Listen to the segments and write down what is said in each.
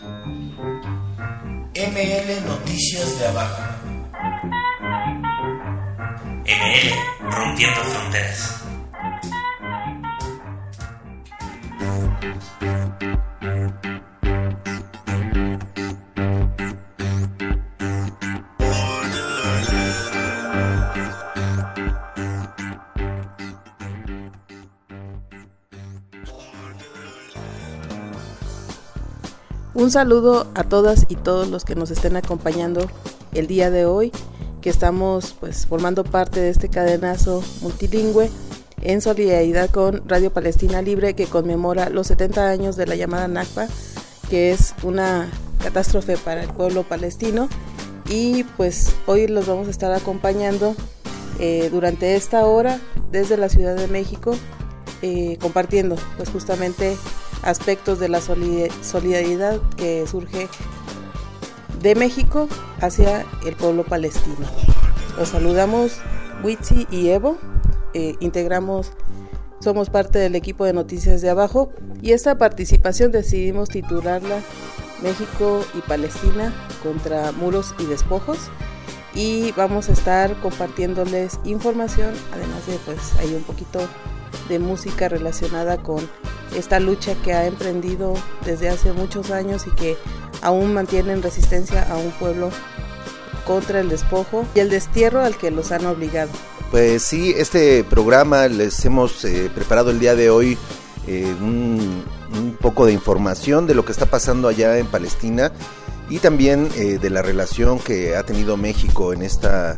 ML Noticias de Abajo. ML Rompiendo Fronteras. Un saludo a todas y todos los que nos estén acompañando el día de hoy, que estamos formando parte de este cadenazo multilingüe en solidaridad con Radio Palestina Libre, que conmemora los 70 años de la llamada Nakba, que es una catástrofe para el pueblo palestino. Y hoy los vamos a estar acompañando durante esta hora desde la Ciudad de México, compartiendo justamente aspectos de la solidaridad que surge de México hacia el pueblo palestino. Los saludamos Witsi y Evo, somos parte del equipo de Noticias de Abajo, y esta participación decidimos titularla México y Palestina contra muros y despojos, y vamos a estar compartiéndoles información, además de hay un poquito de música relacionada con esta lucha que ha emprendido desde hace muchos años y que aún mantiene en resistencia a un pueblo contra el despojo y el destierro al que los han obligado. Pues sí, este programa les hemos preparado el día de hoy un poco de información de lo que está pasando allá en Palestina y también de la relación que ha tenido México en esta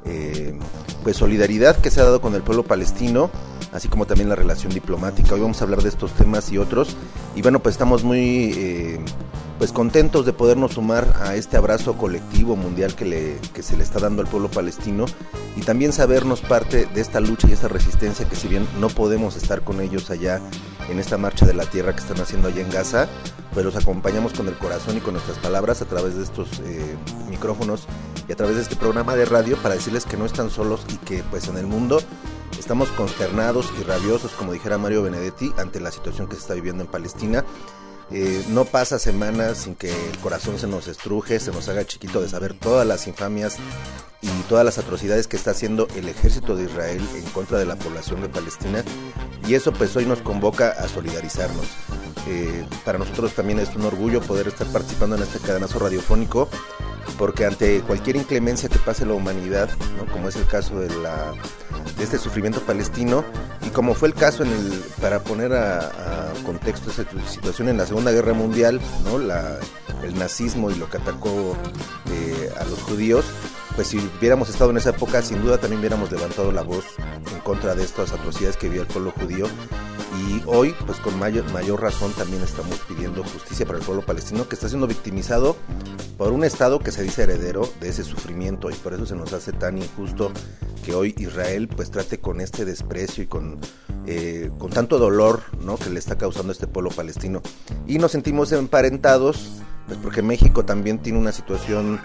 solidaridad que se ha dado con el pueblo palestino, así como también la relación diplomática. Hoy vamos a hablar de estos temas y otros, y bueno, estamos muy contentos de podernos sumar a este abrazo colectivo mundial que se le está dando al pueblo palestino, y también sabernos parte de esta lucha y esta resistencia, que si bien no podemos estar con ellos allá en esta marcha de la tierra que están haciendo allá en Gaza, los acompañamos con el corazón y con nuestras palabras a través de estos micrófonos y a través de este programa de radio, para decirles que no están solos y que en el mundo estamos consternados y rabiosos, como dijera Mario Benedetti, ante la situación que se está viviendo en Palestina. No pasa semana sin que el corazón se nos estruje, se nos haga chiquito de saber todas las infamias y todas las atrocidades que está haciendo el ejército de Israel en contra de la población de Palestina, y eso hoy nos convoca a solidarizarnos. Para nosotros también es un orgullo poder estar participando en este cadenazo radiofónico, porque ante cualquier inclemencia que pase la humanidad, ¿no?, como es el caso de este sufrimiento palestino, y como fue el caso para poner a contexto esa situación en la Segunda Guerra Mundial, ¿no?, el nazismo y lo que atacó a los judíos, si hubiéramos estado en esa época, sin duda también hubiéramos levantado la voz en contra de estas atrocidades que vivía el pueblo judío. Y hoy, con mayor razón, también estamos pidiendo justicia para el pueblo palestino, que está siendo victimizado por un Estado que se dice heredero de ese sufrimiento, y por eso se nos hace tan injusto que hoy Israel trate con este desprecio y con tanto dolor, ¿no?, que le está causando este pueblo palestino. Y nos sentimos emparentados, porque México también tiene una situación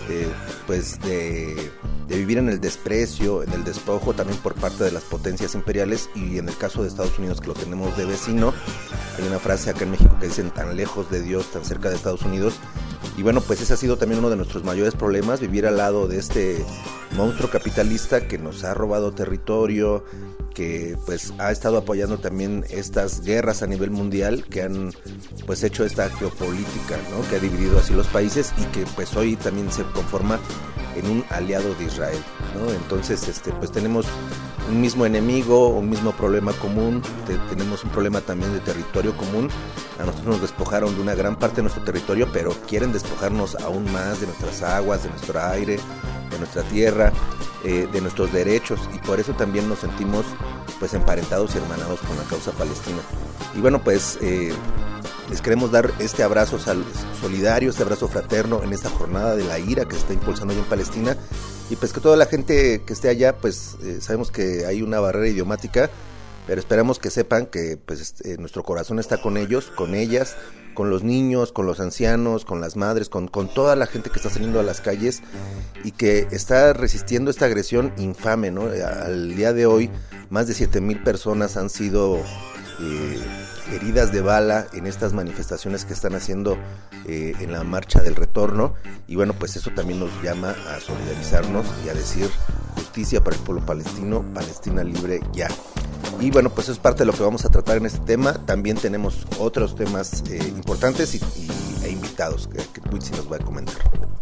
de vivir en el desprecio, en el despojo, también por parte de las potencias imperiales, y en el caso de Estados Unidos, que lo tenemos de vecino. Hay una frase acá en México que dicen: tan lejos de Dios, tan cerca de Estados Unidos. Y bueno, ese ha sido también uno de nuestros mayores problemas, vivir al lado de este monstruo capitalista que nos ha robado territorio, que ha estado apoyando también estas guerras a nivel mundial, que han hecho esta geopolítica, ¿no?, que ha dividido así los países, y que hoy también se conforma en un aliado de Israel, ¿no? Entonces tenemos un mismo enemigo, un mismo problema común, tenemos un problema también de territorio común. A nosotros nos despojaron de una gran parte de nuestro territorio, pero quieren despojarnos aún más de nuestras aguas, de nuestro aire, de nuestra tierra, de nuestros derechos, y por eso también nos sentimos emparentados y hermanados con la causa palestina. Y bueno, les queremos dar este abrazo solidario, este abrazo fraterno en esta jornada de la ira que se está impulsando allá en Palestina, y que toda la gente que esté allá, sabemos que hay una barrera idiomática, pero esperamos que sepan que nuestro corazón está con ellos, con ellas, con los niños, con los ancianos, con las madres, con toda la gente que está saliendo a las calles y que está resistiendo esta agresión infame, ¿no? Al día de hoy, más de 7,000 personas han sido heridas de bala en estas manifestaciones que están haciendo en la marcha del retorno, y bueno, pues eso también nos llama a solidarizarnos y a decir justicia para el pueblo palestino, Palestina libre ya. Y bueno, pues eso es parte de lo que vamos a tratar en este tema. También tenemos otros temas importantes e invitados que Twitsi nos va a comentar.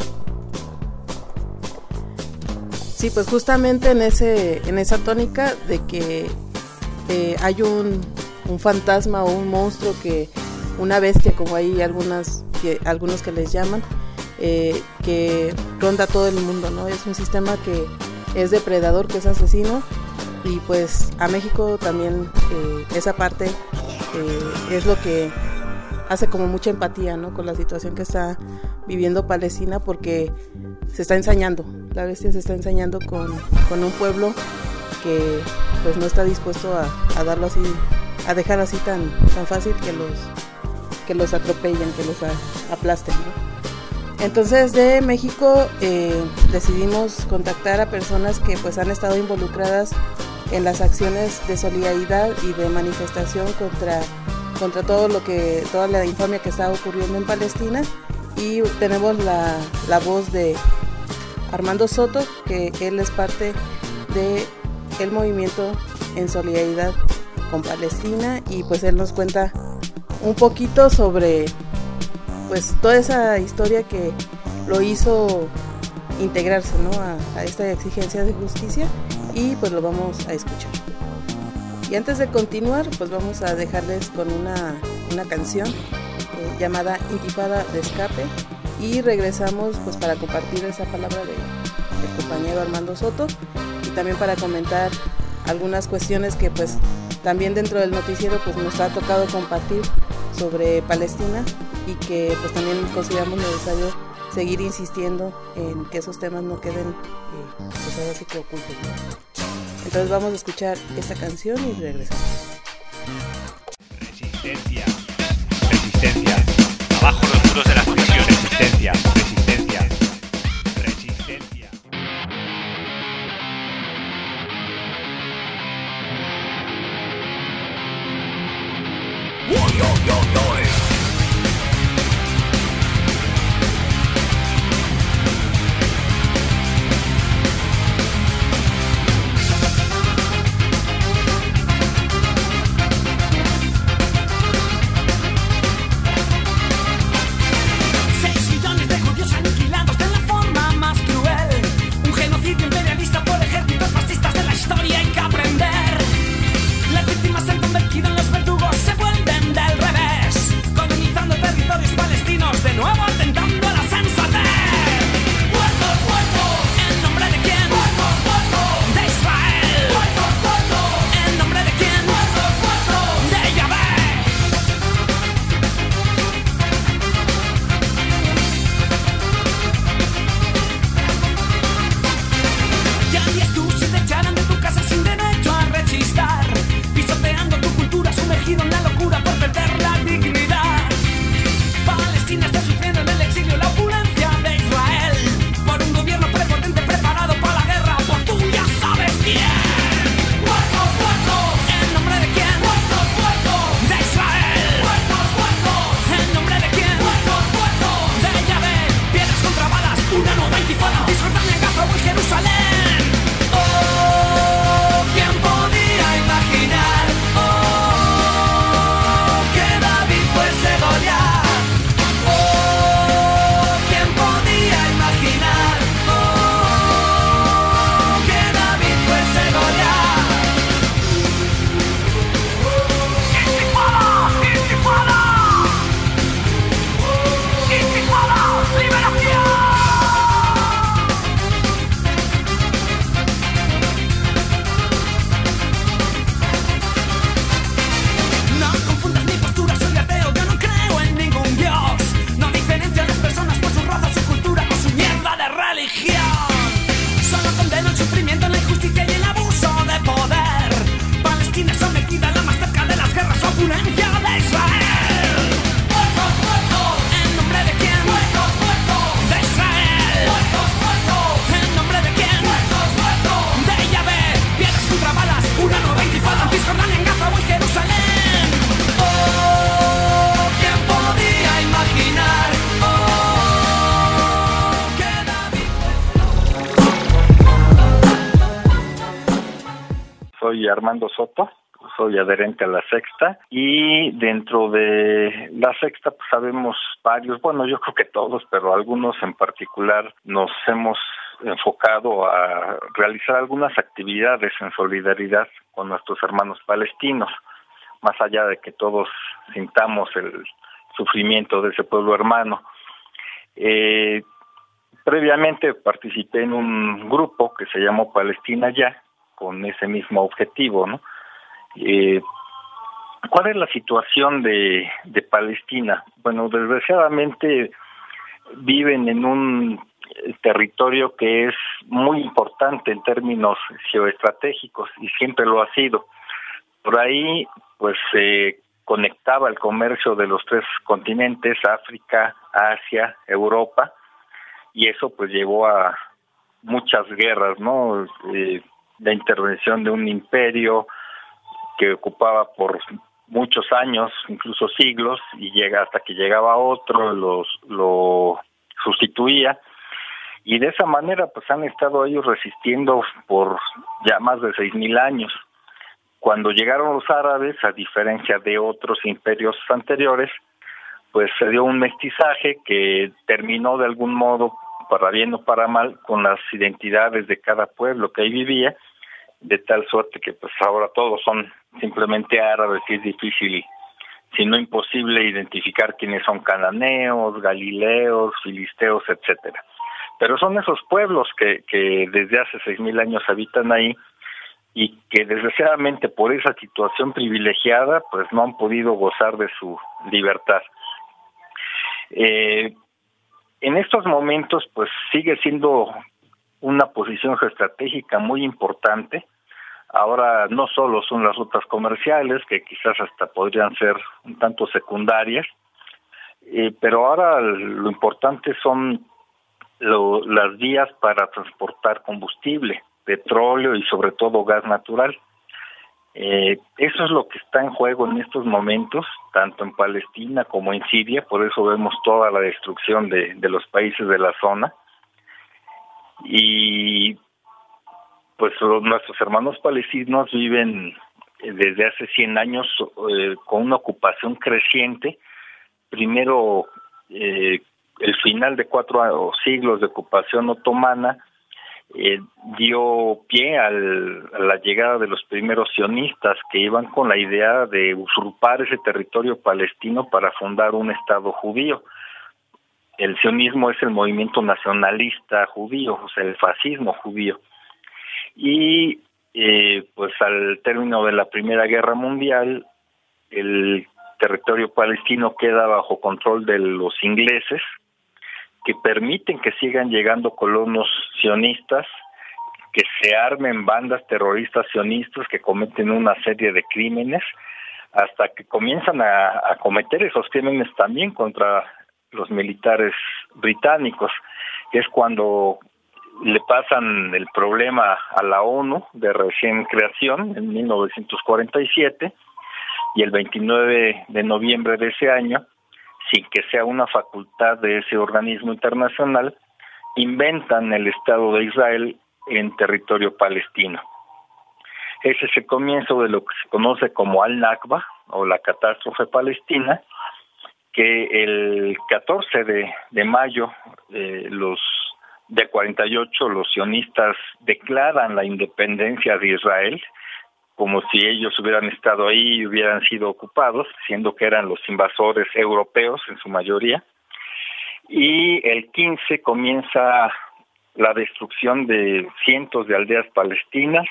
Sí, pues justamente en esa tónica de que hay un fantasma o un monstruo, que una bestia, como hay algunos que les llaman, que ronda todo el mundo, ¿no? Es un sistema que es depredador, que es asesino, y pues a México también esa parte es lo que hace como mucha empatía, ¿no?, con la situación que está viviendo Palestina, porque se está ensañando, la bestia se está ensañando con un pueblo que pues no está dispuesto a darlo así, a dejar así tan fácil que los atropellen, que los aplasten, ¿no? Entonces de México decidimos contactar a personas que pues han estado involucradas en las acciones de solidaridad y de manifestación contra toda la infamia que está ocurriendo en Palestina, y tenemos la voz de Armando Soto, que él es parte de el movimiento en solidaridad con Palestina, y pues él nos cuenta un poquito sobre pues toda esa historia que lo hizo integrarse, ¿no?, a esta exigencia de justicia, y pues lo vamos a escuchar. Y antes de continuar, pues vamos a dejarles con una canción llamada Intifada de Escape, y regresamos pues para compartir esa palabra del compañero Armando Soto, y también para comentar algunas cuestiones que pues también dentro del noticiero pues nos ha tocado compartir sobre Palestina, y que pues también consideramos necesario seguir insistiendo en que esos temas no queden pues ahora sí que ocultos, ¿no? Entonces vamos a escuchar esta canción y regresamos. Resistencia, resistencia, abajo los muros de la prisión, resistencia, resistencia, resistencia. Sumergido en la locura por perder la dignidad. Palestina está sufriendo soy Armando Soto, soy adherente a la Sexta, y dentro de la Sexta pues sabemos varios, bueno, yo creo que todos, pero algunos en particular nos hemos enfocado a realizar algunas actividades en solidaridad con nuestros hermanos palestinos, más allá de que todos sintamos el sufrimiento de ese pueblo hermano. Previamente participé en un grupo que se llamó Palestina Ya, con ese mismo objetivo, ¿no? ¿Cuál es la situación de Palestina? Bueno, desgraciadamente viven en un territorio que es muy importante en términos geoestratégicos y siempre lo ha sido. Por ahí, pues, se conectaba el comercio de los 3 continentes, África, Asia, Europa, y eso pues llevó a muchas guerras, ¿no? La intervención de un imperio que ocupaba por muchos años, incluso siglos, y llega hasta que llegaba otro, lo sustituía, y de esa manera pues han estado ellos resistiendo por ya más de 6,000 años. Cuando llegaron los árabes, a diferencia de otros imperios anteriores, pues se dio un mestizaje que terminó de algún modo, para bien o para mal, con las identidades de cada pueblo que ahí vivía, de tal suerte que pues ahora todos son simplemente árabes y es difícil, si no imposible, identificar quiénes son cananeos, galileos, filisteos, etcétera. Pero son esos pueblos que desde hace 6,000 años habitan ahí y que desgraciadamente por esa situación privilegiada pues no han podido gozar de su libertad. En estos momentos pues sigue siendo una posición geoestratégica muy importante. Ahora no solo son las rutas comerciales, que quizás hasta podrían ser un tanto secundarias, pero ahora lo importante son las vías para transportar combustible, petróleo y sobre todo gas natural. Eso es lo que está en juego en estos momentos, tanto en Palestina como en Siria, por eso vemos toda la destrucción de los países de la zona. Y pues nuestros hermanos palestinos viven desde hace 100 años con una ocupación creciente. Primero, el final de 4 siglos de ocupación otomana dio pie a la llegada de los primeros sionistas que iban con la idea de usurpar ese territorio palestino para fundar un Estado judío. El sionismo es el movimiento nacionalista judío, o sea, el fascismo judío. Y pues al término de la Primera Guerra Mundial, el territorio palestino queda bajo control de los ingleses, que permiten que sigan llegando colonos sionistas, que se armen bandas terroristas sionistas que cometen una serie de crímenes, hasta que comienzan a cometer esos crímenes también contra los militares británicos, que es cuando le pasan el problema a la ONU de recién creación en 1947, y el 29 de noviembre de ese año, sin que sea una facultad de ese organismo internacional, inventan el Estado de Israel en territorio palestino. Ese es el comienzo de lo que se conoce como Al-Nakba, o la catástrofe palestina, que el 14 de mayo los de 48 los sionistas declaran la independencia de Israel, como si ellos hubieran estado ahí y hubieran sido ocupados, siendo que eran los invasores europeos en su mayoría. Y el 15 comienza la destrucción de cientos de aldeas palestinas,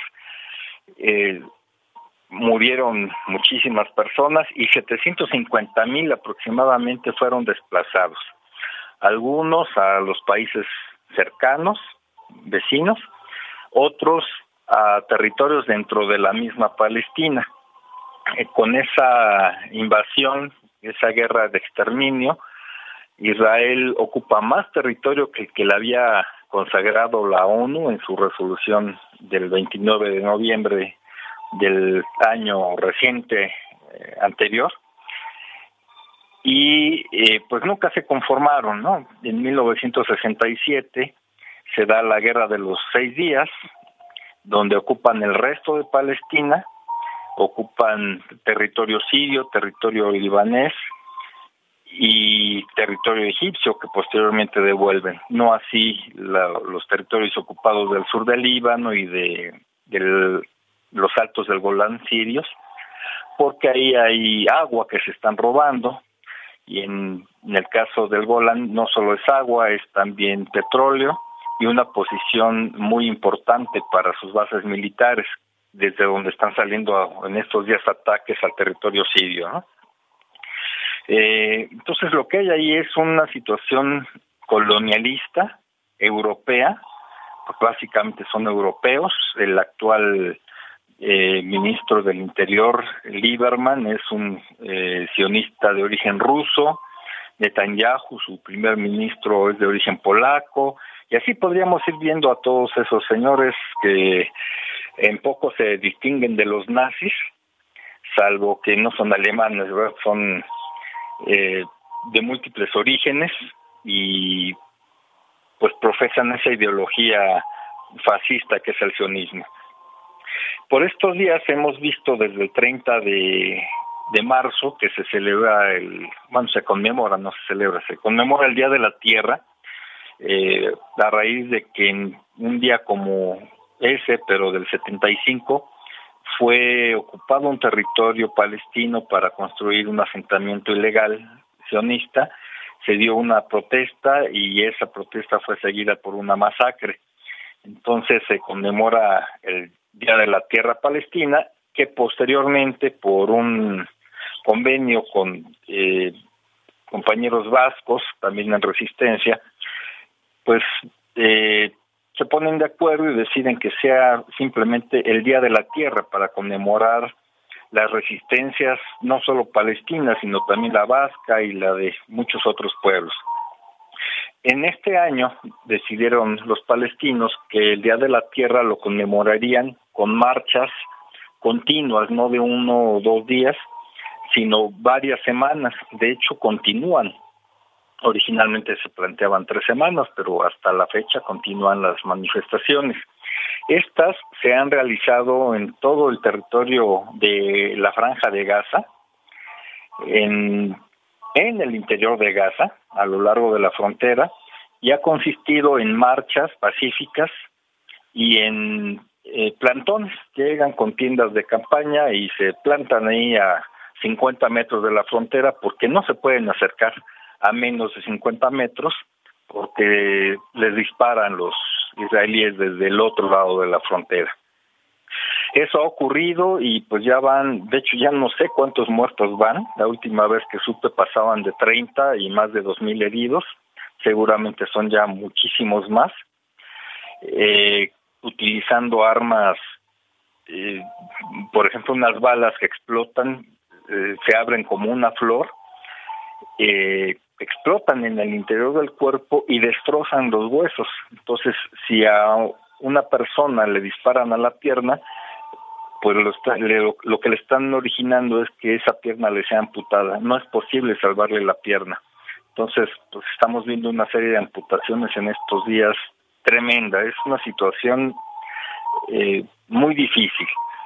murieron muchísimas personas y 750,000 aproximadamente fueron desplazados. Algunos a los países cercanos, vecinos, otros a territorios dentro de la misma Palestina. Con esa invasión, esa guerra de exterminio, Israel ocupa más territorio que el que le había consagrado la ONU en su resolución del 29 de noviembre del año reciente anterior. Y pues nunca se conformaron, ¿no? En 1967 se da la Guerra de los 6 días, donde ocupan el resto de Palestina, ocupan territorio sirio, territorio libanés y territorio egipcio que posteriormente devuelven. No así los territorios ocupados del sur del Líbano y de los altos del Golán sirios, porque ahí hay agua que se están robando, y en el caso del Golán no solo es agua, es también petróleo y una posición muy importante para sus bases militares, desde donde están saliendo en estos días ataques al territorio sirio, ¿no? Entonces lo que hay ahí es una situación colonialista europea, porque básicamente son europeos. El actual ministro del Interior, Lieberman, es un sionista de origen ruso. Netanyahu, su primer ministro, es de origen polaco, y así podríamos ir viendo a todos esos señores que en poco se distinguen de los nazis, salvo que no son alemanes, ¿verdad? Son de múltiples orígenes y pues profesan esa ideología fascista que es el sionismo. Por estos días hemos visto desde el 30 de marzo que se celebra se conmemora el Día de la Tierra, a raíz de que en un día como ese, pero del 75, fue ocupado un territorio palestino para construir un asentamiento ilegal sionista. Se dio una protesta y esa protesta fue seguida por una masacre. Entonces se conmemora el Día de la Tierra Palestina, que posteriormente, por un convenio con compañeros vascos, también en resistencia, pues se ponen de acuerdo y deciden que sea simplemente el Día de la Tierra para conmemorar las resistencias, no solo palestinas, sino también la vasca y la de muchos otros pueblos. En este año decidieron los palestinos que el Día de la Tierra lo conmemorarían con marchas continuas, no de 1 o 2 días, sino varias semanas. De hecho, continúan. Originalmente se planteaban 3 semanas, pero hasta la fecha continúan las manifestaciones. Estas se han realizado en todo el territorio de la Franja de Gaza, en el interior de Gaza, a lo largo de la frontera, y ha consistido en marchas pacíficas y en plantones. Llegan con tiendas de campaña y se plantan ahí a 50 metros de la frontera, porque no se pueden acercar a menos de 50 metros, porque les disparan los israelíes desde el otro lado de la frontera. Eso ha ocurrido y pues ya van, de hecho ya no sé cuántos muertos van. La última vez que supe pasaban de 30 y más de 2,000 heridos. Seguramente son ya muchísimos más. Utilizando armas, por ejemplo, unas balas que explotan, se abren como una flor, explotan en el interior del cuerpo y destrozan los huesos. Entonces, si a una persona le disparan a la pierna, pues lo que le están originando es que esa pierna le sea amputada. No es posible salvarle la pierna. Entonces, pues estamos viendo una serie de amputaciones en estos días tremenda. Es una situación muy difícil.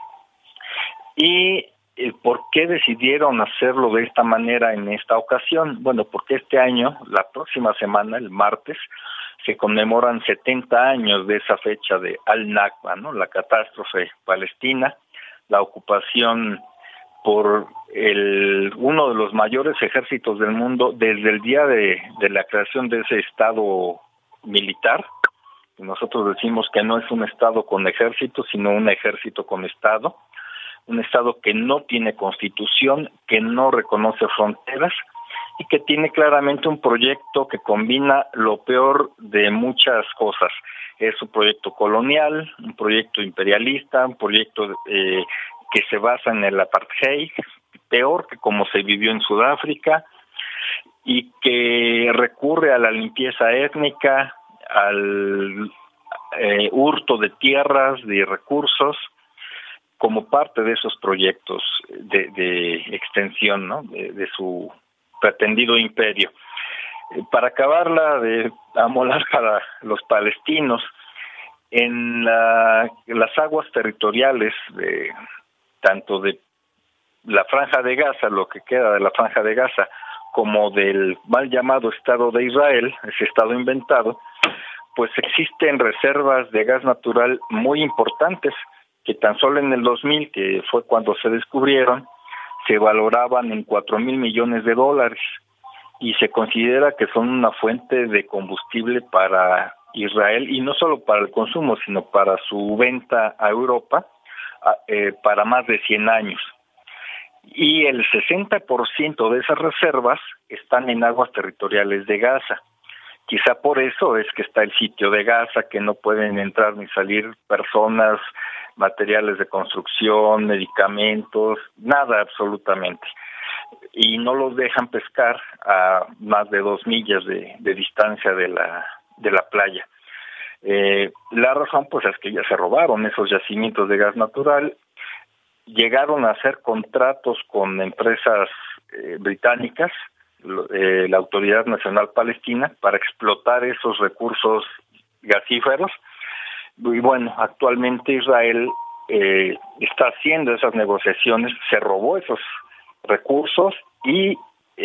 ¿Y por qué decidieron hacerlo de esta manera en esta ocasión? Bueno, porque este año, la próxima semana, el martes, se conmemoran 70 años de esa fecha de Al-Nakba, ¿no? La catástrofe palestina, la ocupación por uno de los mayores ejércitos del mundo desde el día de la creación de ese estado militar. Nosotros decimos que no es un estado con ejército, sino un ejército con estado. Un estado que no tiene constitución, que no reconoce fronteras y que tiene claramente un proyecto que combina lo peor de muchas cosas. Es un proyecto colonial, un proyecto imperialista, un proyecto que se basa en el apartheid, peor que como se vivió en Sudáfrica, y que recurre a la limpieza étnica, al hurto de tierras, de recursos, como parte de esos proyectos de extensión, ¿no? de su pretendido imperio. Para acabarla de amolar para los palestinos, En las aguas territoriales de tanto de la Franja de Gaza, lo que queda de la Franja de Gaza, como del mal llamado Estado de Israel, ese Estado inventado, pues existen reservas de gas natural muy importantes, que tan solo en el 2000, que fue cuando se descubrieron, se valoraban en $4,000 millones, y se considera que son una fuente de combustible para Israel, y no solo para el consumo, sino para su venta a Europa, para más de 100 años. Y el 60% de esas reservas están en aguas territoriales de Gaza. Quizá por eso es que está el sitio de Gaza, que no pueden entrar ni salir personas, materiales de construcción, medicamentos, nada absolutamente. Y no los dejan pescar a más de 2 millas de distancia de la playa. La razón pues es que ya se robaron esos yacimientos de gas natural, llegaron a hacer contratos con empresas británicas, la Autoridad Nacional Palestina, para explotar esos recursos gasíferos. Y bueno, actualmente Israel está haciendo esas negociaciones, se robó esos recursos y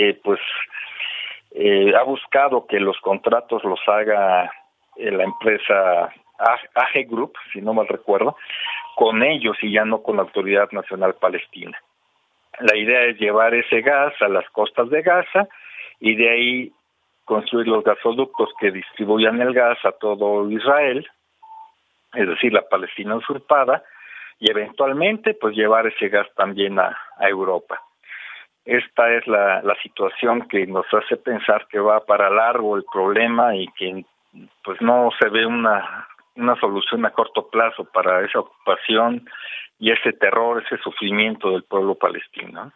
ha buscado que los contratos los haga la empresa AG Group, si no mal recuerdo, con ellos y ya no con la Autoridad Nacional Palestina. La idea es llevar ese gas a las costas de Gaza y de ahí construir los gasoductos que distribuyan el gas a todo Israel, es decir, la Palestina usurpada, y eventualmente pues llevar ese gas también a Europa. Esta es la situación que nos hace pensar que va para largo el problema y que pues no se ve una solución a corto plazo para esa ocupación y ese terror, ese sufrimiento del pueblo palestino.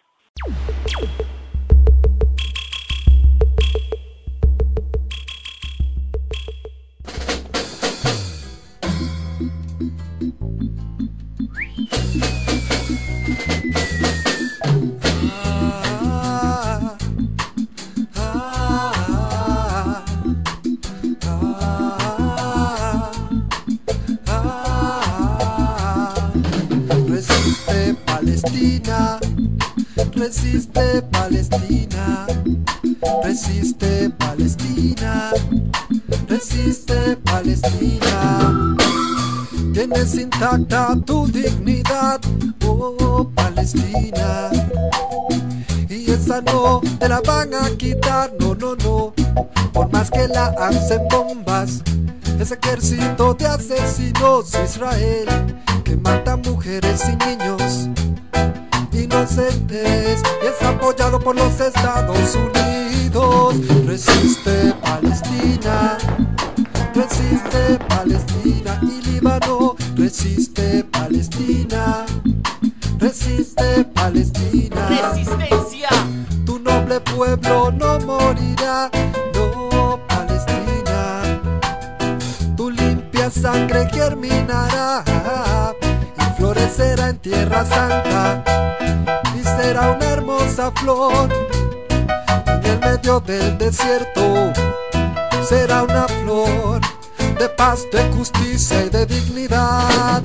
Resiste Palestina, resiste Palestina, resiste Palestina. Tienes intacta tu dignidad, oh Palestina. Y esa no te la van a quitar, no, no, no. Por más que la hacen bombas, ese ejército de asesinos Israel, que mata mujeres y niños inocentes, y es apoyado por los Estados Unidos. Resiste Palestina, resiste Palestina, y Líbano resiste Palestina, resiste Palestina. Resistencia. Tu noble pueblo no morirá, no Palestina. Tu limpia sangre germinará y florecerá en tierra santa. Será una hermosa flor en el medio del desierto. Será una flor de paz, de justicia y de dignidad.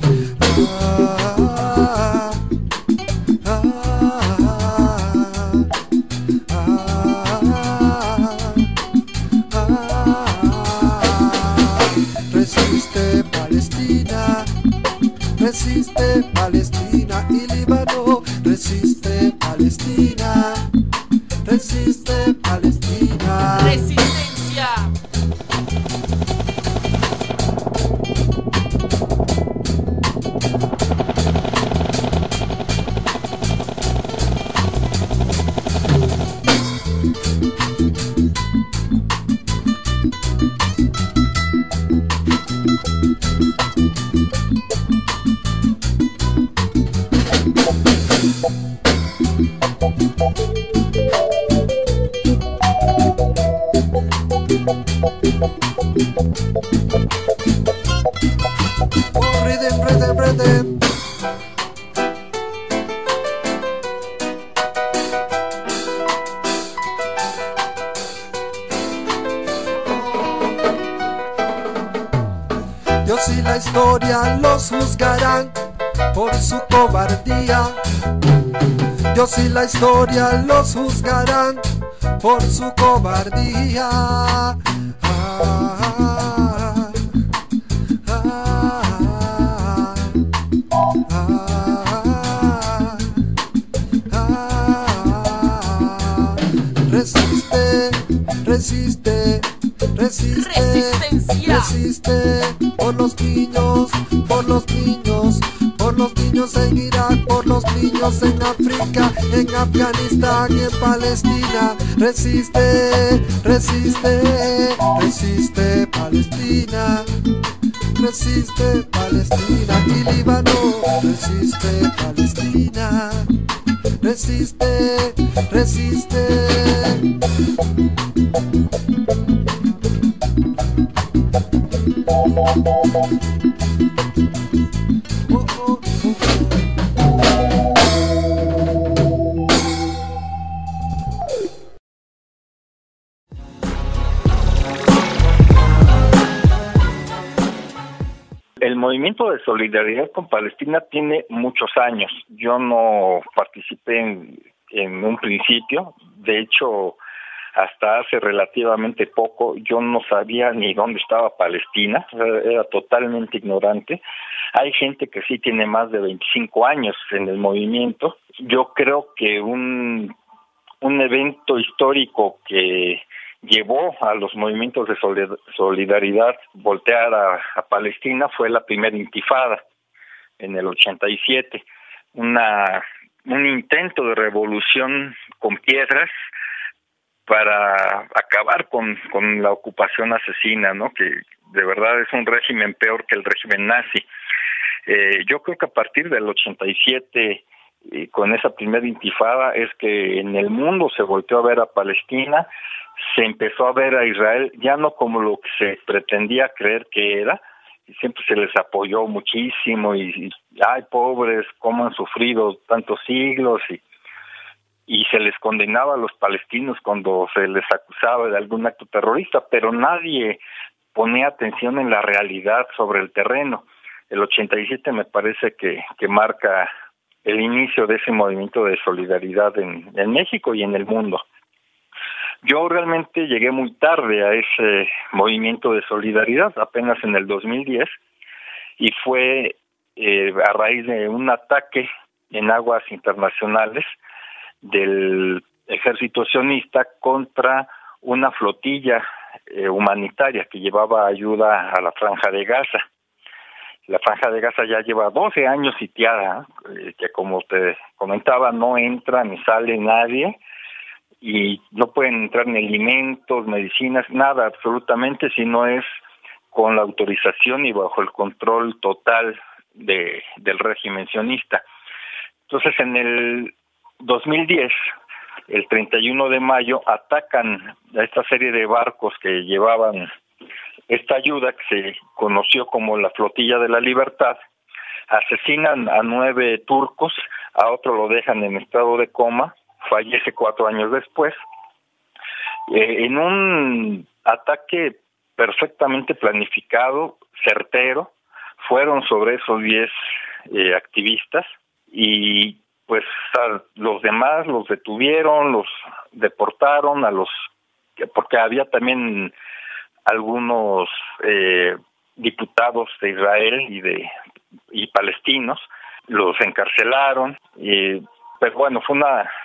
Resiste Palestina, resiste Palestina, y Líbano resiste Palestina, resiste Palestina. Resistencia. Oh, rhythm, rhythm, rhythm. Dios y la historia los juzgarán por su cobardía. Dios y la historia los juzgarán por su cobardía. Resiste, resiste, resiste, Resistencia. resiste por los niños, por los niños, por los niños en Irak, por los niños en África, en Afganistán y en Palestina. Resiste, resiste, resiste Palestina. Resiste Palestina y Líbano. Resiste Palestina. Resiste, resiste. Oh, oh, oh. El movimiento de solidaridad con Palestina tiene muchos años. Yo no participé en un principio. De hecho, hasta hace relativamente poco yo no sabía ni dónde estaba Palestina. Era totalmente ignorante. Hay gente que sí tiene más de 25 años en el movimiento. Yo creo que un evento histórico que llevó a los movimientos de solidaridad voltear a Palestina fue la primera intifada en el 87, un intento de revolución con piedras para acabar con la ocupación asesina, ¿no? Que de verdad es un régimen peor que el régimen nazi. Yo creo que a partir del 87, con esa primera intifada, es que en el mundo se volteó a ver a Palestina, se empezó a ver a Israel ya no como lo que se pretendía creer que era. Siempre se les apoyó muchísimo y ay, pobres, cómo han sufrido tantos siglos, y se les condenaba a los palestinos cuando se les acusaba de algún acto terrorista, pero nadie ponía atención en la realidad sobre el terreno. El 87 me parece que marca el inicio de ese movimiento de solidaridad en México y en el mundo. Yo realmente llegué muy tarde a ese movimiento de solidaridad, apenas en el 2010, y fue a raíz de un ataque en aguas internacionales del ejército sionista contra una flotilla humanitaria que llevaba ayuda a la Franja de Gaza. La Franja de Gaza ya lleva 12 años sitiada, que como te comentaba, no entra ni sale nadie, y no pueden entrar ni alimentos, medicinas, nada absolutamente, si no es con la autorización y bajo el control total del régimen sionista. Entonces, en el 2010, el 31 de mayo, atacan a esta serie de barcos que llevaban esta ayuda, que se conoció como la Flotilla de la Libertad. Asesinan a 9 turcos, a otro lo dejan en estado de coma, fallece 4 años después, en un ataque perfectamente planificado, certero. Fueron sobre esos 10 activistas, y pues a los demás los detuvieron, los deportaron, porque había también algunos diputados de Israel y palestinos, los encarcelaron, pero bueno, fue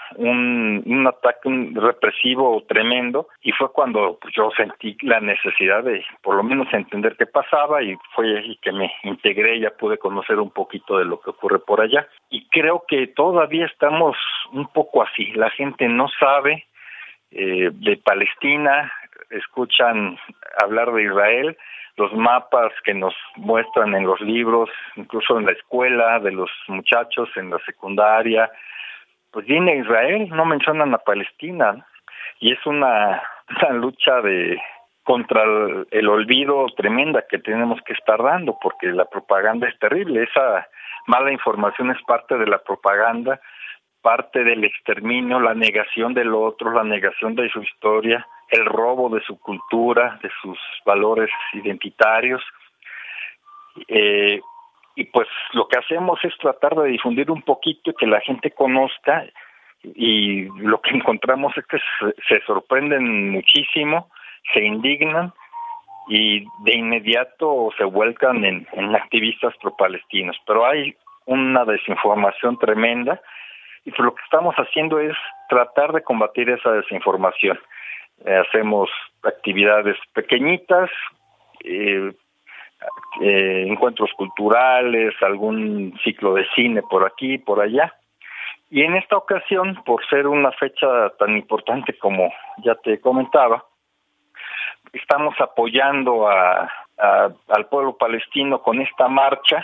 un ataque represivo tremendo, y fue cuando pues, yo sentí la necesidad de por lo menos entender qué pasaba, y fue ahí que me integré y ya pude conocer un poquito de lo que ocurre por allá. Y creo que todavía estamos un poco así, la gente no sabe de Palestina, escuchan hablar de Israel, los mapas que nos muestran en los libros, incluso en la escuela de los muchachos, en la secundaria, pues viene Israel, no mencionan a Palestina, ¿no? Y es una lucha contra el olvido tremenda que tenemos que estar dando, porque la propaganda es terrible. Esa mala información es parte de la propaganda, parte del exterminio, la negación del otro, la negación de su historia, el robo de su cultura, de sus valores identitarios. Y pues lo que hacemos es tratar de difundir un poquito y que la gente conozca, y lo que encontramos es que se sorprenden muchísimo, se indignan y de inmediato se vuelcan en activistas pro-palestinos. Pero hay una desinformación tremenda y pues lo que estamos haciendo es tratar de combatir esa desinformación. Hacemos actividades pequeñitas, encuentros culturales, algún ciclo de cine por aquí, por allá. Y en esta ocasión, por ser una fecha tan importante como ya te comentaba, estamos apoyando al pueblo palestino con esta marcha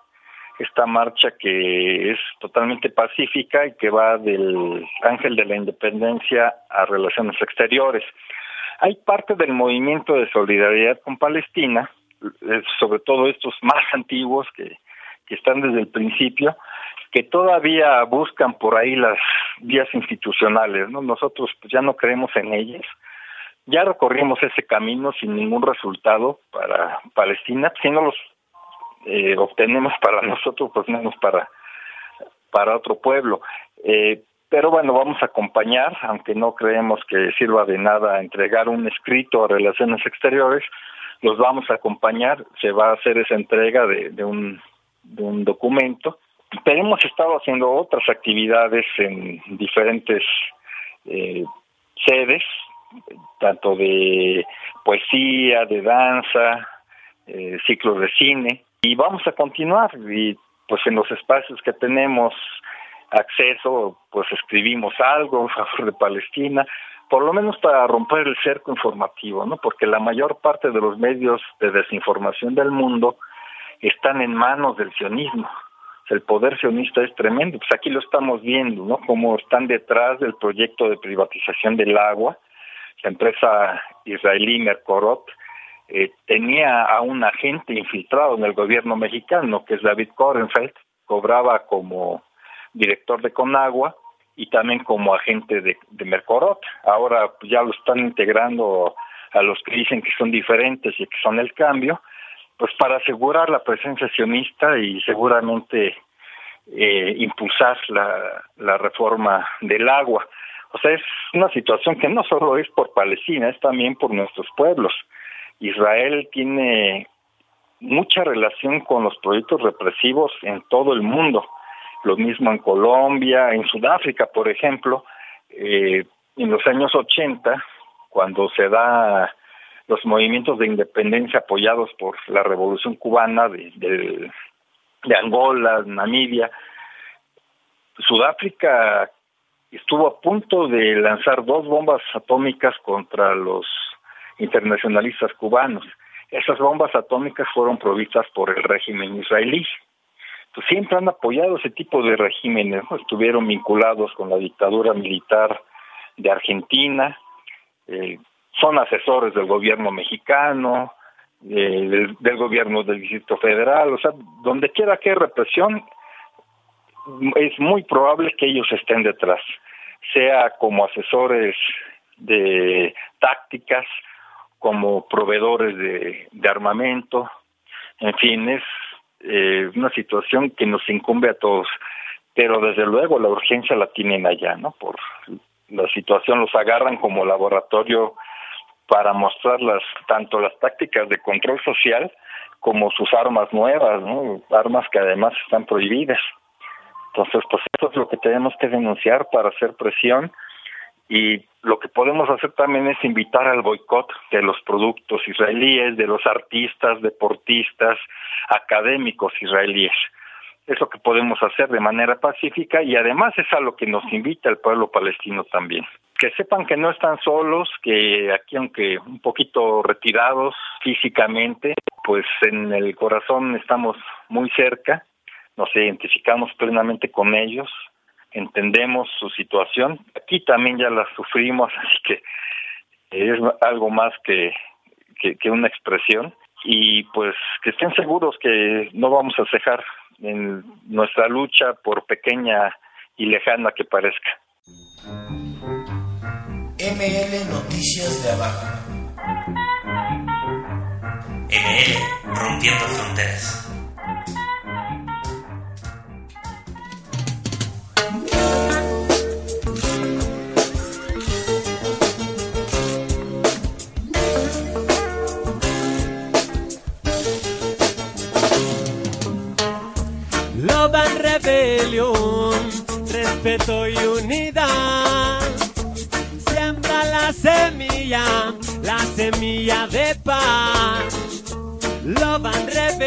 que es totalmente pacífica y que va del Ángel de la Independencia a Relaciones Exteriores. Hay parte del movimiento de solidaridad con Palestina, sobre todo estos más antiguos que están desde el principio, que todavía buscan por ahí las vías institucionales, ¿no? Nosotros pues ya no creemos en ellas. Ya recorrimos ese camino sin ningún resultado para Palestina. Si no los obtenemos para nosotros, pues menos para otro pueblo. Pero bueno, vamos a acompañar, aunque no creemos que sirva de nada entregar un escrito a Relaciones Exteriores, los vamos a acompañar. Se va a hacer esa entrega de un documento. Pero hemos estado haciendo otras actividades en diferentes sedes, tanto de poesía, de danza, ciclos de cine, y vamos a continuar. Y pues en los espacios que tenemos acceso, pues escribimos algo a favor de Palestina, por lo menos para romper el cerco informativo, ¿no? Porque la mayor parte de los medios de desinformación del mundo están en manos del sionismo. El poder sionista es tremendo. Pues aquí lo estamos viendo, ¿no? Cómo están detrás del proyecto de privatización del agua. La empresa israelí Mercorot tenía a un agente infiltrado en el gobierno mexicano, que es David Korenfeld, cobraba como director de Conagua y también como agente de Mercorot. Ahora pues, ya lo están integrando a los que dicen que son diferentes y que son el cambio, pues para asegurar la presencia sionista y seguramente impulsar la reforma del agua. O sea, es una situación que no solo es por Palestina, es también por nuestros pueblos. Israel tiene mucha relación con los proyectos represivos en todo el mundo. Lo mismo en Colombia, en Sudáfrica, por ejemplo, en los años 80, cuando se da los movimientos de independencia apoyados por la Revolución Cubana de Angola, Namibia, Sudáfrica estuvo a punto de lanzar 2 bombas atómicas contra los internacionalistas cubanos. Esas bombas atómicas fueron provistas por el régimen israelí. Pues siempre han apoyado ese tipo de regímenes, ¿no? Estuvieron vinculados con la dictadura militar de Argentina, son asesores del gobierno mexicano, del gobierno del Distrito Federal. O sea, donde quiera que haya represión, es muy probable que ellos estén detrás, sea como asesores de tácticas, como proveedores de armamento. En fin, es una situación que nos incumbe a todos, pero desde luego la urgencia la tienen allá, ¿no? Por la situación los agarran como laboratorio para mostrar tanto las tácticas de control social como sus armas nuevas, ¿no? Armas que además están prohibidas. Entonces, pues eso es lo que tenemos que denunciar para hacer presión, y lo que podemos hacer también es invitar al boicot de los productos israelíes, de los artistas, deportistas, académicos israelíes. Es lo que podemos hacer de manera pacífica, y además es a lo que nos invita el pueblo palestino también. Que sepan que no están solos, que aquí, aunque un poquito retirados físicamente, pues en el corazón estamos muy cerca, nos identificamos plenamente con ellos, entendemos su situación. Aquí también ya la sufrimos, así que es algo más que una expresión, y pues que estén seguros que no vamos a cejar en nuestra lucha, por pequeña y lejana que parezca. ML Noticias de Abajo. ML rompiendo fronteras. Love and Rebellion, respeto y unidad. Siembra la semilla de paz. Love and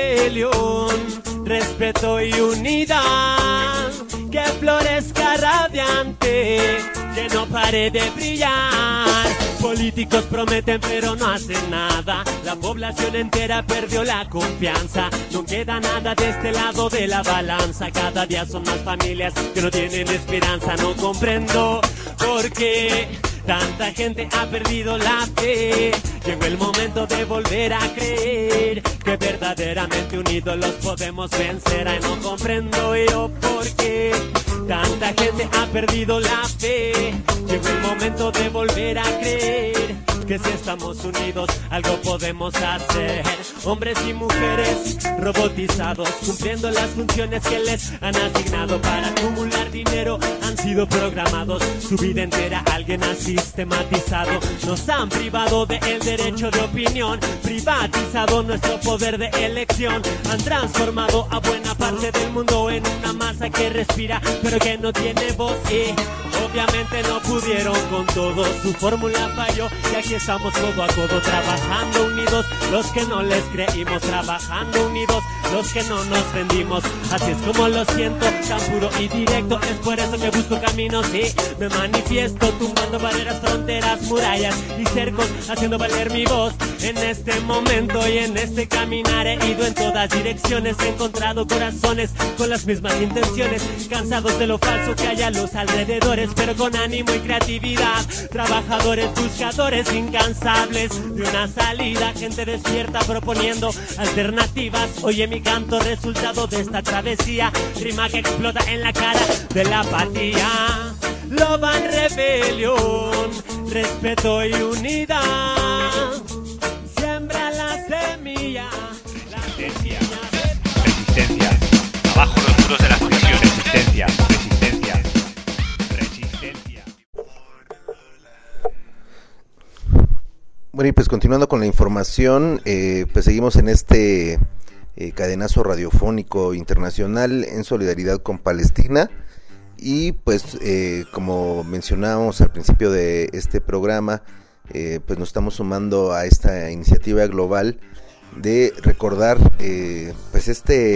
Rebellion, respeto y unidad. Que florezca radiante, que no pare de brillar. Políticos prometen pero no hacen nada. La población entera perdió la confianza. No queda nada de este lado de la balanza. Cada día son más familias que no tienen esperanza. No comprendo por qué tanta gente ha perdido la fe. Llegó el momento de volver a creer que verdaderamente unidos los podemos vencer. Ay, no comprendo yo por qué tanta gente ha perdido la fe. Llegó el momento de volver a creer que si estamos unidos algo podemos hacer. Hombres y mujeres robotizados, cumpliendo las funciones que les han asignado para acumular dinero, han sido programados. Su vida entera alguien ha sistematizado. Nos han privado del derecho de opinión, privatizado nuestro poder de elección. Han transformado a buena parte del mundo en una masa que respira pero que no tiene voz. Y obviamente no pudieron con todo, su fórmula falló y aquí estamos codo a codo, trabajando unidos los que no les creímos, trabajando unidos los que no nos rendimos. Así es como lo siento, tan puro y directo. Es por eso que busco caminos y me manifiesto, tumbando barreras, fronteras, murallas y cercos, haciendo valer mi voz. En este momento y en este caminar he ido en todas direcciones, he encontrado corazones con las mismas intenciones, cansados de lo falso que hay a los alrededores, pero con ánimo y creatividad. Trabajadores, buscadores incansables de una salida, gente despierta proponiendo alternativas. Oye mi canto, resultado de esta travesía, rima que explota en la cara de la apatía. Love and Rebellion, respeto y unidad. Siembra la semilla, Resistencia. Abajo los muros de las prisiones. Resistencia. Resistencia. Resistencia. Bueno, y pues continuando con la información, pues seguimos en este cadenazo radiofónico internacional en solidaridad con Palestina. Y pues como mencionábamos al principio de este programa, pues nos estamos sumando a esta iniciativa global de recordar pues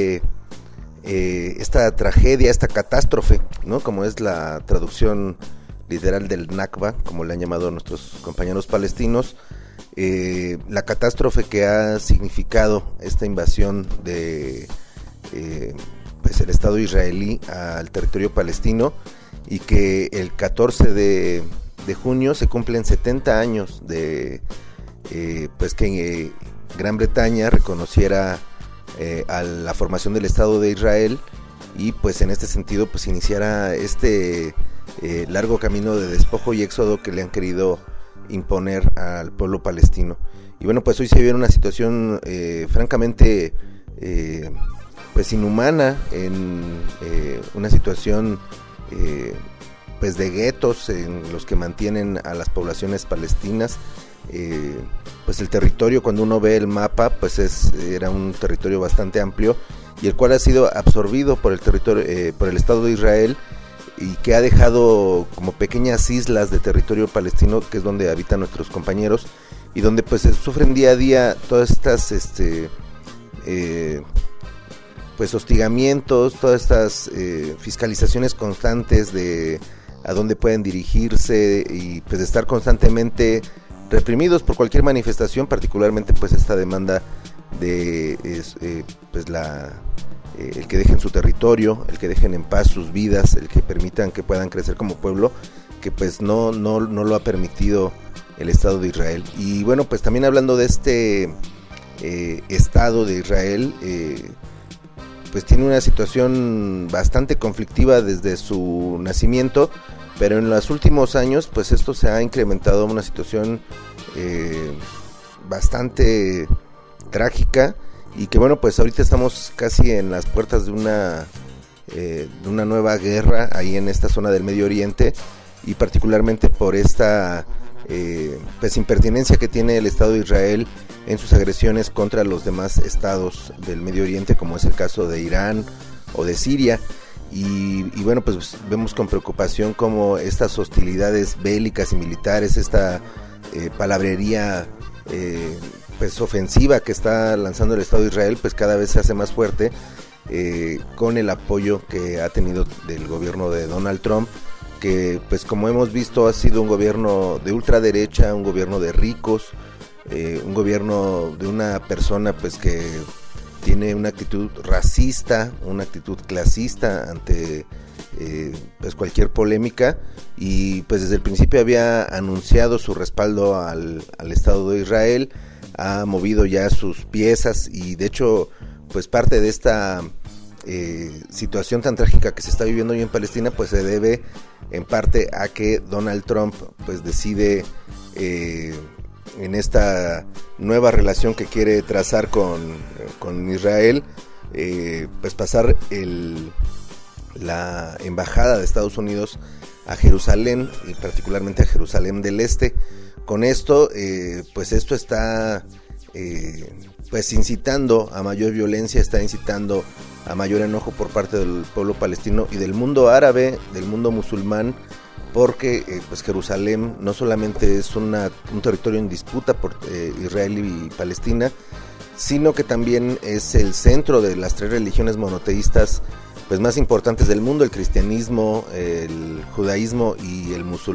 esta tragedia, esta catástrofe, ¿no? Como es la traducción literal del Nakba, como le han llamado nuestros compañeros palestinos, la catástrofe que ha significado esta invasión de pues el Estado israelí al territorio palestino, y que el 14 de junio se cumplen 70 años de pues que Gran Bretaña reconociera a la formación del Estado de Israel, y pues en este sentido pues iniciara este largo camino de despojo y éxodo que le han querido imponer al pueblo palestino. Y bueno, pues hoy se vive una situación francamente pues inhumana, en una situación pues de guetos en los que mantienen a las poblaciones palestinas. Pues el territorio, cuando uno ve el mapa, pues era un territorio bastante amplio, y el cual ha sido absorbido por el territorio, por el Estado de Israel, y que ha dejado como pequeñas islas de territorio palestino, que es donde habitan nuestros compañeros, y donde pues sufren día a día todas estas pues hostigamientos, todas estas fiscalizaciones constantes de a dónde pueden dirigirse, y pues de estar constantemente reprimidos por cualquier manifestación, particularmente pues esta demanda de pues el que dejen su territorio, el que dejen en paz sus vidas, el que permitan que puedan crecer como pueblo, que pues no lo ha permitido el Estado de Israel. Y bueno, pues también hablando de este Estado de Israel, pues tiene una situación bastante conflictiva desde su nacimiento, pero en los últimos años pues esto se ha incrementado a una situación bastante trágica, y que bueno, pues ahorita estamos casi en las puertas de una nueva guerra ahí en esta zona del Medio Oriente, y particularmente por esta pues impertinencia que tiene el Estado de Israel en sus agresiones contra los demás estados del Medio Oriente, como es el caso de Irán o de Siria. Y bueno, pues vemos con preocupación cómo estas hostilidades bélicas y militares, esta palabrería pues ofensiva que está lanzando el Estado de Israel, pues cada vez se hace más fuerte, con el apoyo que ha tenido del gobierno de Donald Trump, que pues como hemos visto ha sido un gobierno de ultraderecha, un gobierno de ricos, un gobierno de una persona pues que tiene una actitud racista, una actitud clasista ante pues cualquier polémica, y pues desde el principio había anunciado su respaldo al Estado de Israel, ha movido ya sus piezas, y de hecho pues parte de esta situación tan trágica que se está viviendo hoy en Palestina pues se debe en parte a que Donald Trump pues decide en esta nueva relación que quiere trazar con Israel, pues pasar la embajada de Estados Unidos a Jerusalén, y particularmente a Jerusalén del Este. Con esto, pues esto está pues incitando a mayor violencia, está incitando a mayor enojo por parte del pueblo palestino y del mundo árabe, del mundo musulmán, porque pues Jerusalén no solamente es un territorio en disputa por Israel y Palestina, sino que también es el centro de las tres religiones monoteístas pues más importantes del mundo: el cristianismo, el judaísmo y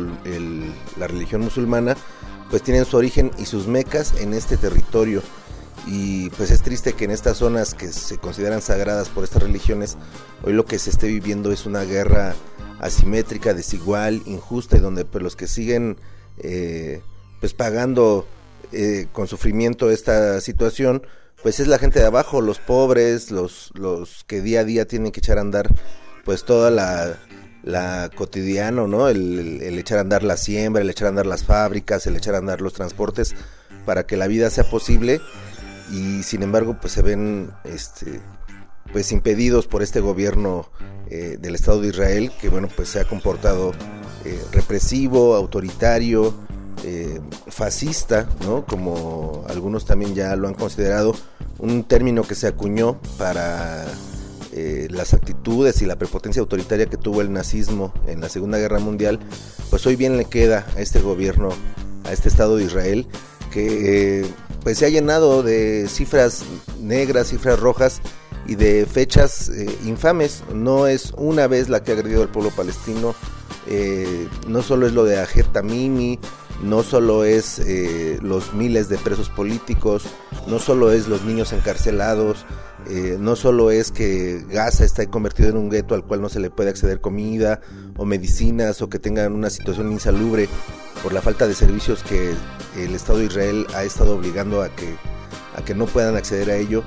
la religión musulmana, pues tienen su origen y sus mecas en este territorio. Y pues es triste que en estas zonas que se consideran sagradas por estas religiones, hoy lo que se esté viviendo es una guerra asimétrica, desigual, injusta, y donde pues los que siguen pues pagando con sufrimiento esta situación pues es la gente de abajo, los pobres, los que día a día tienen que echar a andar pues toda la cotidiano, ¿no? El echar a andar la siembra, el echar a andar las fábricas, el echar a andar los transportes para que la vida sea posible, y sin embargo pues se ven pues impedidos por este gobierno del Estado de Israel, que bueno pues se ha comportado represivo, autoritario, fascista, ¿no? Como algunos también ya lo han considerado, un término que se acuñó para las actitudes y la prepotencia autoritaria que tuvo el nazismo en la Segunda Guerra Mundial. Pues hoy bien le queda a este gobierno, a este Estado de Israel, que pues se ha llenado de cifras negras, cifras rojas y de fechas infames. No es una vez la que ha agredido al pueblo palestino, no solo es lo de Ahed Tamimi, no solo es los miles de presos políticos, no solo es los niños encarcelados, no solo es que Gaza está convertido en un gueto al cual no se le puede acceder comida o medicinas, o que tengan una situación insalubre por la falta de servicios que el Estado de Israel ha estado obligando a que no puedan acceder a ello,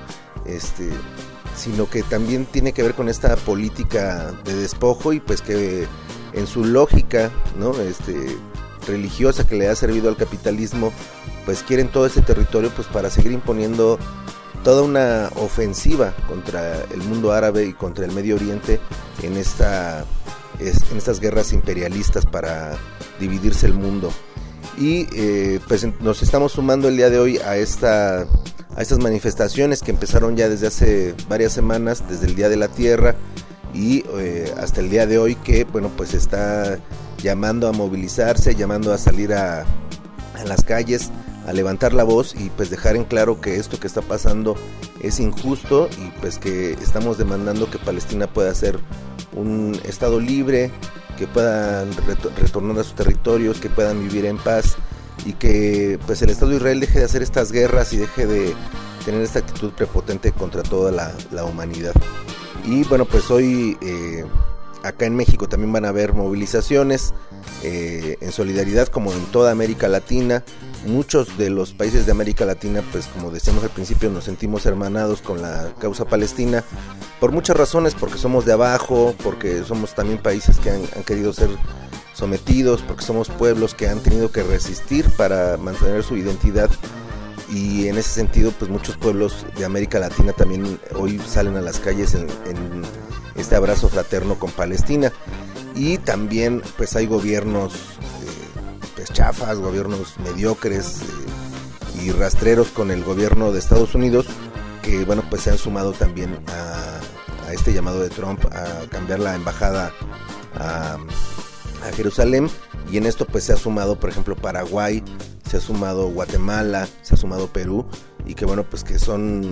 sino que también tiene que ver con esta política de despojo, y pues que en su lógica, ¿no? Religiosa que le ha servido al capitalismo, pues quieren todo ese territorio pues para seguir imponiendo toda una ofensiva contra el mundo árabe y contra el Medio Oriente en estas guerras imperialistas para dividirse el mundo. Y pues nos estamos sumando el día de hoy a estas manifestaciones que empezaron ya desde hace varias semanas, desde el Día de la Tierra y hasta el día de hoy, que bueno pues está llamando a movilizarse, llamando a salir a las calles, a levantar la voz y pues dejar en claro que esto que está pasando es injusto, y pues que estamos demandando que Palestina pueda ser un estado libre, que puedan retornar a sus territorios, que puedan vivir en paz, y que pues el Estado de Israel deje de hacer estas guerras y deje de tener esta actitud prepotente contra toda la humanidad. Y bueno pues hoy acá en México también van a haber movilizaciones en solidaridad, como en toda América Latina. Muchos de los países de América Latina, pues como decíamos al principio, nos sentimos hermanados con la causa palestina por muchas razones, porque somos de abajo, porque somos también países que han querido ser sometidos, porque somos pueblos que han tenido que resistir para mantener su identidad, y en ese sentido pues muchos pueblos de América Latina también hoy salen a las calles en este abrazo fraterno con Palestina. Y también pues hay gobiernos pues chafas, gobiernos mediocres y rastreros con el gobierno de Estados Unidos, que bueno pues se han sumado también a este llamado de Trump a cambiar la embajada a Jerusalén. Y en esto pues se ha sumado, por ejemplo, Paraguay, se ha sumado Guatemala, se ha sumado Perú, y que bueno pues que son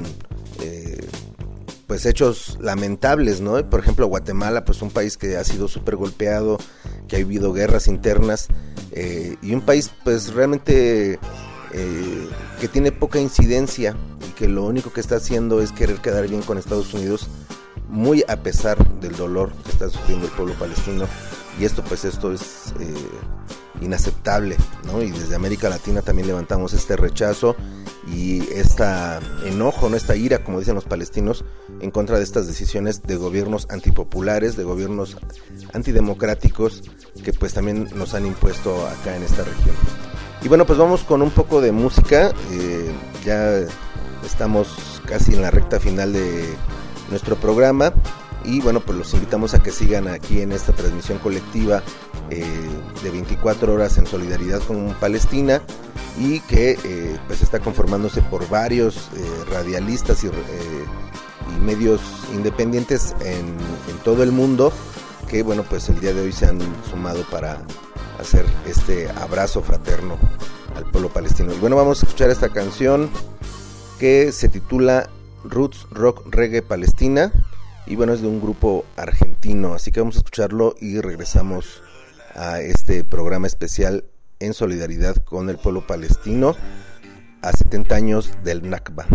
pues hechos lamentables, ¿no? Por ejemplo, Guatemala, pues un país que ha sido súper golpeado, que ha vivido guerras internas, y un país pues realmente que tiene poca incidencia y que lo único que está haciendo es querer quedar bien con Estados Unidos, muy a pesar del dolor que está sufriendo el pueblo palestino. Y esto es inaceptable, ¿no? Y desde América Latina también levantamos este rechazo y esta enojo, ¿no? Esta ira, como dicen los palestinos, en contra de estas decisiones de gobiernos antipopulares, de gobiernos antidemocráticos, que pues también nos han impuesto acá en esta región. Y bueno, pues vamos con un poco de música. Ya estamos casi en la recta final de nuestro programa. Y bueno, pues los invitamos a que sigan aquí en esta transmisión colectiva de 24 horas en solidaridad con Palestina, y que pues está conformándose por varios radialistas y medios independientes en todo el mundo, que bueno pues el día de hoy se han sumado para hacer este abrazo fraterno al pueblo palestino. Y bueno, vamos a escuchar esta canción que se titula Roots Rock Reggae Palestina. Y bueno, es de un grupo argentino, así que vamos a escucharlo y regresamos a este programa especial en solidaridad con el pueblo palestino a 70 años del Nakba.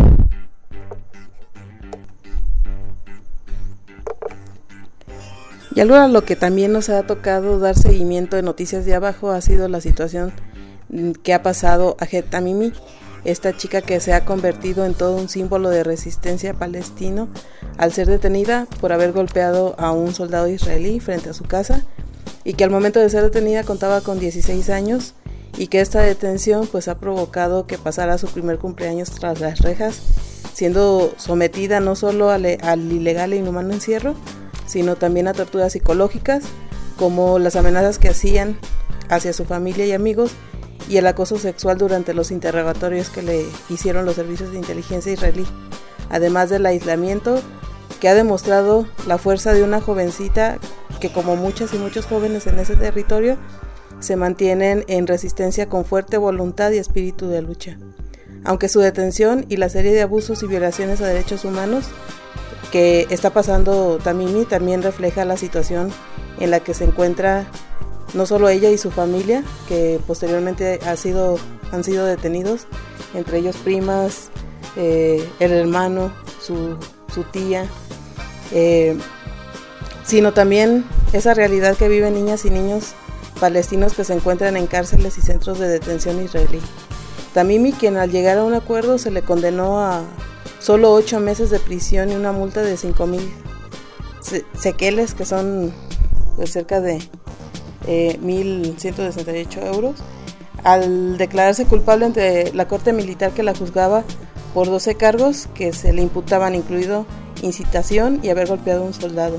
Y algo a lo que también nos ha tocado dar seguimiento en Noticias de Abajo ha sido la situación que ha pasado a Ahed Tamimi, esta chica que se ha convertido en todo un símbolo de resistencia palestino al ser detenida por haber golpeado a un soldado israelí frente a su casa, y que al momento de ser detenida contaba con 16 años, y que esta detención pues ha provocado que pasara su primer cumpleaños tras las rejas, siendo sometida no solo al ilegal e inhumano encierro, sino también a torturas psicológicas, como las amenazas que hacían hacia su familia y amigos, y el acoso sexual durante los interrogatorios que le hicieron los servicios de inteligencia israelí, además del aislamiento que ha demostrado la fuerza de una jovencita que, como muchas y muchos jóvenes en ese territorio, se mantienen en resistencia con fuerte voluntad y espíritu de lucha. Aunque su detención y la serie de abusos y violaciones a derechos humanos que está pasando Tamimi también refleja la situación en la que se encuentra no solo ella y su familia, que posteriormente han sido detenidos, entre ellos primas, el hermano, su tía, sino también esa realidad que viven niñas y niños palestinos que se encuentran en cárceles y centros de detención israelí. Tamimi, quien al llegar a un acuerdo se le condenó a solo 8 meses de prisión y una multa de 5,000 sequeles, que son pues cerca de 1.168 euros, al declararse culpable ante la corte militar que la juzgaba por 12 cargos que se le imputaban, incluido incitación y haber golpeado a un soldado.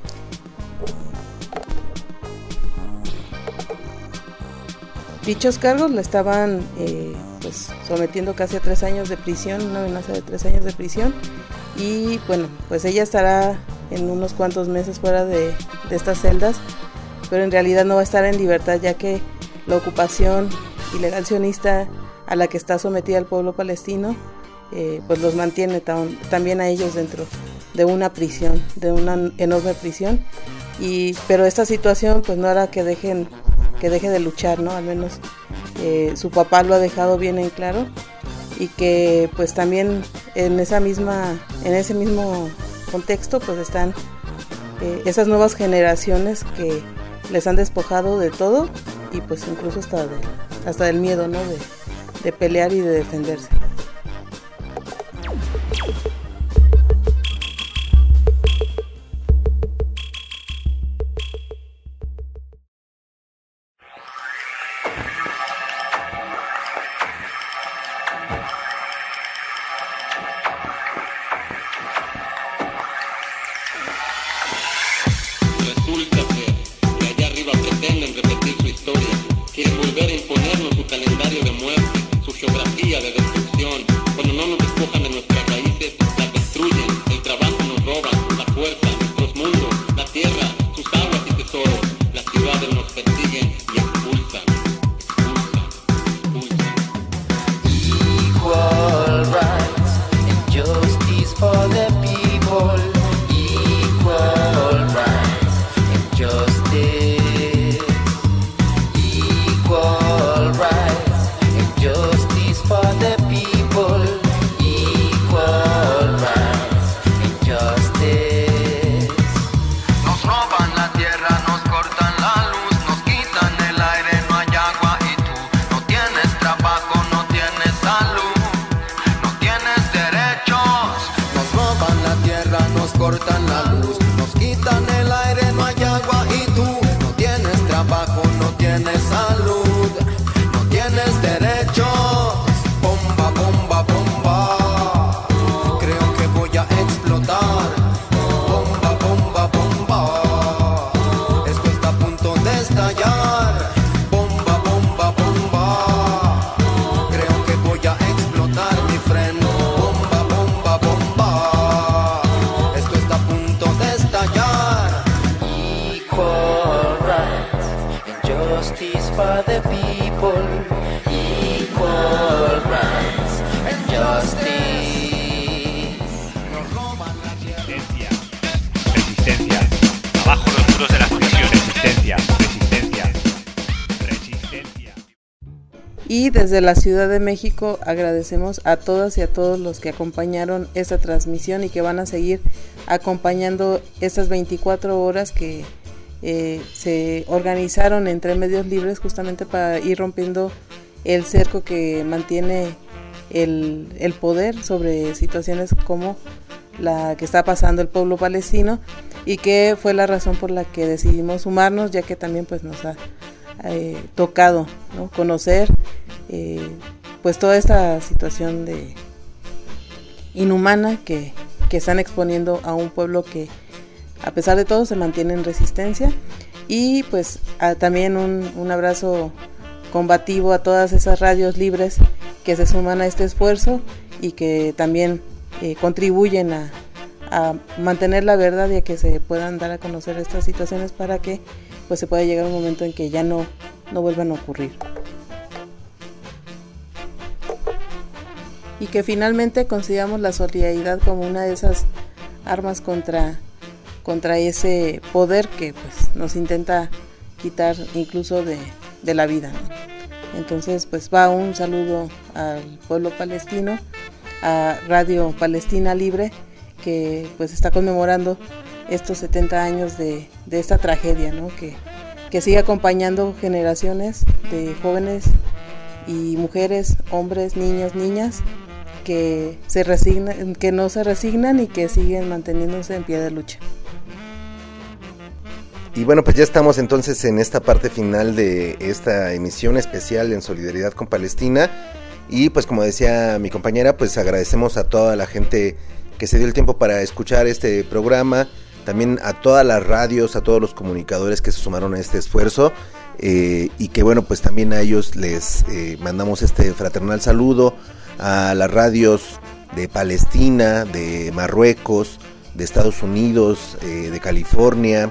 Dichos cargos le estaban pues sometiendo casi a 3 años de prisión, una amenaza de 3 años de prisión, y bueno, pues ella estará en unos cuantos meses fuera de estas celdas, pero en realidad no va a estar en libertad, ya que la ocupación ilegal sionista a la que está sometida el pueblo palestino pues los mantiene también a ellos dentro de una prisión, de una enorme prisión, pero esta situación pues no hará que deje de luchar, ¿no? Al menos su papá lo ha dejado bien en claro, y que pues también en ese mismo contexto pues están esas nuevas generaciones que les han despojado de todo, y pues incluso hasta del miedo, ¿no? De pelear y de defenderse. ideología de destrucción. Cuando no nos despojan de nuestras raíces, las destruyen. El trabajo nos roban, la fuerza, nuestros mundos, la tierra, sus aguas y tesoros. Las ciudades nos persiguen y expulsan. Equal rights and justice for the people. Equal rights and justice. Equal rights and justice for the people. Equal rights and justice. Nos roban la tierra, nos cortan la luz, nos quitan el aire, no hay agua y tú no tienes trabajo, no tienes salud, no tienes derechos. Nos roban la tierra, nos cortan la luz, nos quitan el aire, no hay agua y tú no tienes trabajo, no tienes salud, no tienes derechos. Bomba, bomba, bomba, creo que voy a explotar. Bomba, bomba, bomba, esto está a punto de estallar. Bomba, bomba, bomba, creo que voy a explotar, mi friend. Bomba, bomba, bomba, esto está a punto de estallar. Equal rights and justice for the people. Equal rights and justice. Nos roban la tierra. Resistencia. Abajo los muros de las prisiones. Resistencia. Resistencia. Resistencia. Y desde la Ciudad de México agradecemos a todas y a todos los que acompañaron esta transmisión y que van a seguir acompañando estas 24 horas que se organizaron entre medios libres justamente para ir rompiendo el cerco que mantiene el poder sobre situaciones como la que está pasando el pueblo palestino, y que fue la razón por la que decidimos sumarnos, ya que también pues nos ha tocado, ¿no?, conocer pues toda esta situación de inhumana que están exponiendo a un pueblo que a pesar de todo se mantiene en resistencia. Y pues también un abrazo combativo a todas esas radios libres que se suman a este esfuerzo y que también contribuyen a mantener la verdad y a que se puedan dar a conocer estas situaciones para que pues se pueda llegar un momento en que ya no vuelvan a ocurrir. Y que finalmente consideramos la solidaridad como una de esas armas contra ese poder que pues nos intenta quitar incluso de la vida, ¿no? Entonces pues va un saludo al pueblo palestino, a Radio Palestina Libre, que pues está conmemorando estos 70 años de esta tragedia, ¿no?, que sigue acompañando generaciones de jóvenes y mujeres, hombres, niños, niñas que se resignan, que no se resignan y que siguen manteniéndose en pie de lucha. Y bueno, pues ya estamos entonces en esta parte final de esta emisión especial en solidaridad con Palestina. Y pues como decía mi compañera, pues agradecemos a toda la gente que se dio el tiempo para escuchar este programa, también a todas las radios, a todos los comunicadores que se sumaron a este esfuerzo, y que bueno, pues también a ellos les mandamos este fraternal saludo, a las radios de Palestina, de Marruecos, de Estados Unidos, de California,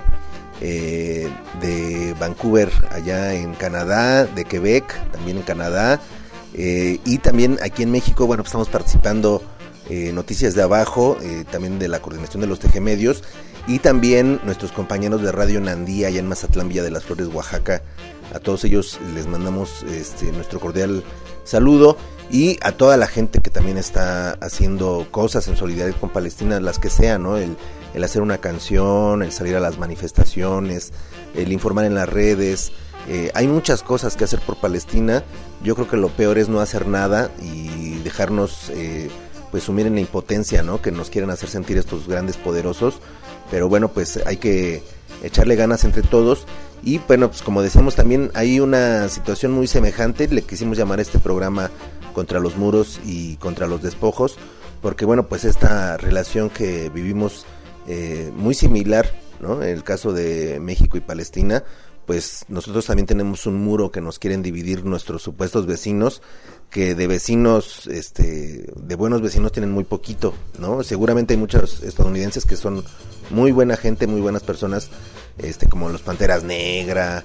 de Vancouver allá en Canadá, de Quebec también en Canadá, y también aquí en México. Bueno, pues estamos participando Noticias de Abajo, también de la coordinación de los Tejemedios, y también nuestros compañeros de Radio Nandía allá en Mazatlán, Villa de las Flores, Oaxaca. A todos ellos les mandamos nuestro cordial saludo, y a toda la gente que también está haciendo cosas en solidaridad con Palestina, las que sean, ¿no? El hacer una canción, el salir a las manifestaciones, el informar en las redes. Hay muchas cosas que hacer por Palestina. Yo creo que lo peor es no hacer nada y dejarnos pues sumir en la impotencia, ¿no?, que nos quieren hacer sentir estos grandes poderosos. Pero bueno, pues hay que echarle ganas entre todos. Y bueno, pues como decíamos, también hay una situación muy semejante. Le quisimos llamar a este programa Contra los Muros y Contra los Despojos, porque bueno, pues esta relación que vivimos muy similar, ¿no?, en el caso de México y Palestina, pues nosotros también tenemos un muro que nos quieren dividir nuestros supuestos vecinos, que de vecinos, de buenos vecinos tienen muy poquito, ¿no? Seguramente hay muchos estadounidenses que son muy buena gente, muy buenas personas, como los Panteras Negra,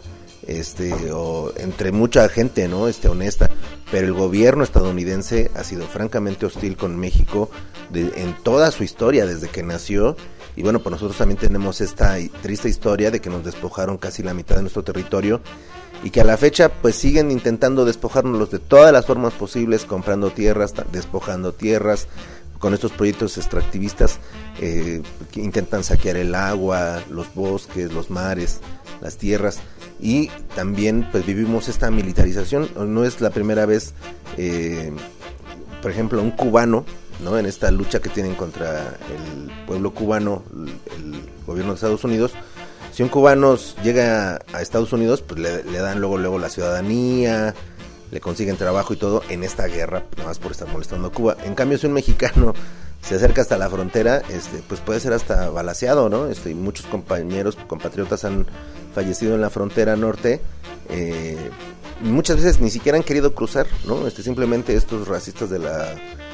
o entre mucha gente, ¿no? Honesta, pero el gobierno estadounidense ha sido francamente hostil con México en toda su historia desde que nació. Y bueno, pues nosotros también tenemos esta triste historia de que nos despojaron casi la mitad de nuestro territorio y que a la fecha pues siguen intentando despojárnoslos de todas las formas posibles, comprando tierras, despojando tierras, con estos proyectos extractivistas que intentan saquear el agua, los bosques, los mares, las tierras. Y también pues vivimos esta militarización. No es la primera vez, por ejemplo, un cubano, ¿no? En esta lucha que tienen contra el pueblo cubano, el gobierno de Estados Unidos. Si un cubano llega a Estados Unidos, pues le dan luego la ciudadanía, le consiguen trabajo y todo en esta guerra, nada más por estar molestando a Cuba. En cambio, si un mexicano se acerca hasta la frontera, pues puede ser hasta balaceado, ¿no? Y muchos compatriotas han fallecido en la frontera norte. Muchas veces ni siquiera han querido cruzar, ¿no? Simplemente estos racistas de la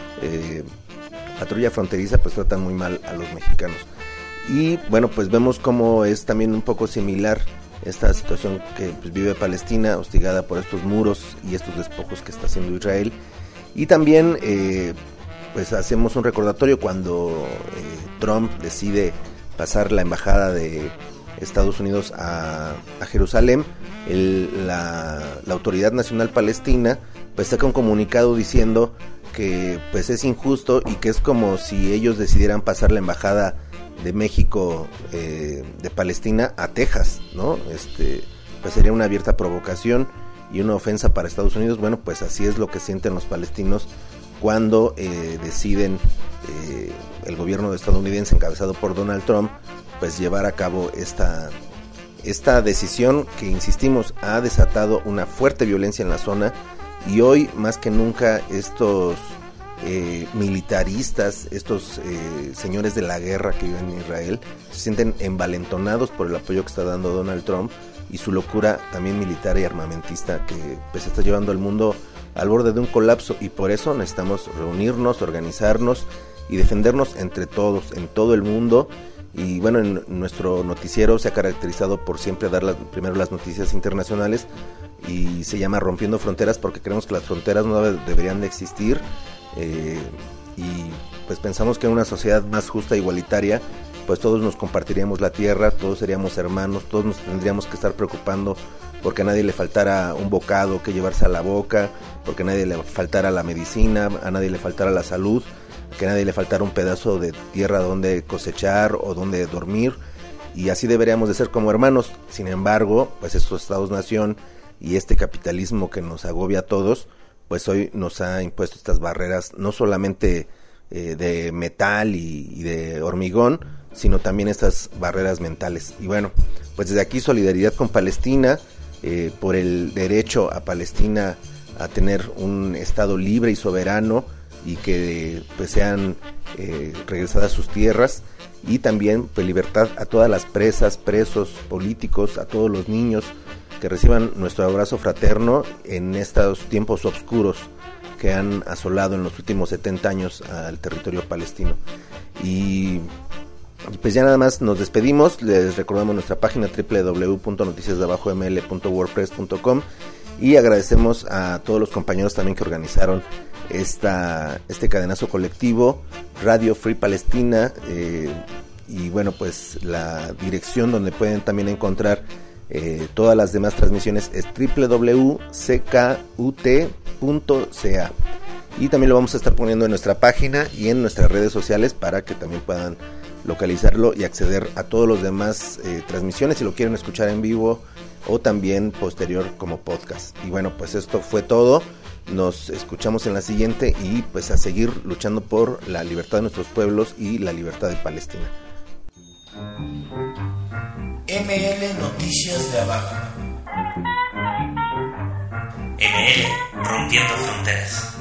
patrulla fronteriza pues tratan muy mal a los mexicanos. Y bueno, pues vemos cómo es también un poco similar esta situación que pues vive Palestina, hostigada por estos muros y estos despojos que está haciendo Israel. Y también pues hacemos un recordatorio cuando Trump decide pasar la embajada de Estados Unidos a Jerusalén. La Autoridad Nacional Palestina pues saca un comunicado diciendo que pues es injusto y que es como si ellos decidieran pasar la embajada de México de Palestina a Texas, ¿no? Pues sería una abierta provocación y una ofensa para Estados Unidos. Bueno, pues así es lo que sienten los palestinos cuando deciden el gobierno estadounidense encabezado por Donald Trump pues llevar a cabo esta decisión que, insistimos, ha desatado una fuerte violencia en la zona. Y hoy más que nunca estos militaristas, estos señores de la guerra que viven en Israel, se sienten envalentonados por el apoyo que está dando Donald Trump y su locura también militar y armamentista que pues está llevando al mundo al borde de un colapso. Y por eso necesitamos reunirnos, organizarnos y defendernos entre todos, en todo el mundo. Y bueno, en nuestro noticiero se ha caracterizado por siempre dar primero las noticias internacionales, y se llama Rompiendo Fronteras porque creemos que las fronteras no deberían de existir, y pues pensamos que en una sociedad más justa e igualitaria pues todos nos compartiríamos la tierra, todos seríamos hermanos, todos nos tendríamos que estar preocupando porque a nadie le faltara un bocado que llevarse a la boca, porque a nadie le faltara la medicina, a nadie le faltara la salud, que a nadie le faltara un pedazo de tierra donde cosechar o donde dormir, y así deberíamos de ser como hermanos. Sin embargo, pues estos estados-nación y este capitalismo que nos agobia a todos, pues hoy nos ha impuesto estas barreras, no solamente de metal y de hormigón, sino también estas barreras mentales. Y bueno, pues desde aquí solidaridad con Palestina, por el derecho a Palestina a tener un estado libre y soberano, y que pues sean regresadas sus tierras, y también pues libertad a todas las presas, presos políticos, a todos los niños, que reciban nuestro abrazo fraterno en estos tiempos oscuros que han asolado en los últimos 70 años al territorio palestino. Y pues ya nada más nos despedimos. Les recordamos nuestra página www.noticiasdeabajoml.wordpress.com, y agradecemos a todos los compañeros también que organizaron este cadenazo colectivo, Radio Free Palestina, y bueno, pues la dirección donde pueden también encontrar todas las demás transmisiones es www.ckut.ca, y también lo vamos a estar poniendo en nuestra página y en nuestras redes sociales para que también puedan localizarlo y acceder a todos los demás transmisiones si lo quieren escuchar en vivo o también posterior como podcast. Y bueno, pues esto fue todo. Nos escuchamos en la siguiente, y pues a seguir luchando por la libertad de nuestros pueblos y la libertad de Palestina. ML Noticias de Abajo. ML Rompiendo Fronteras.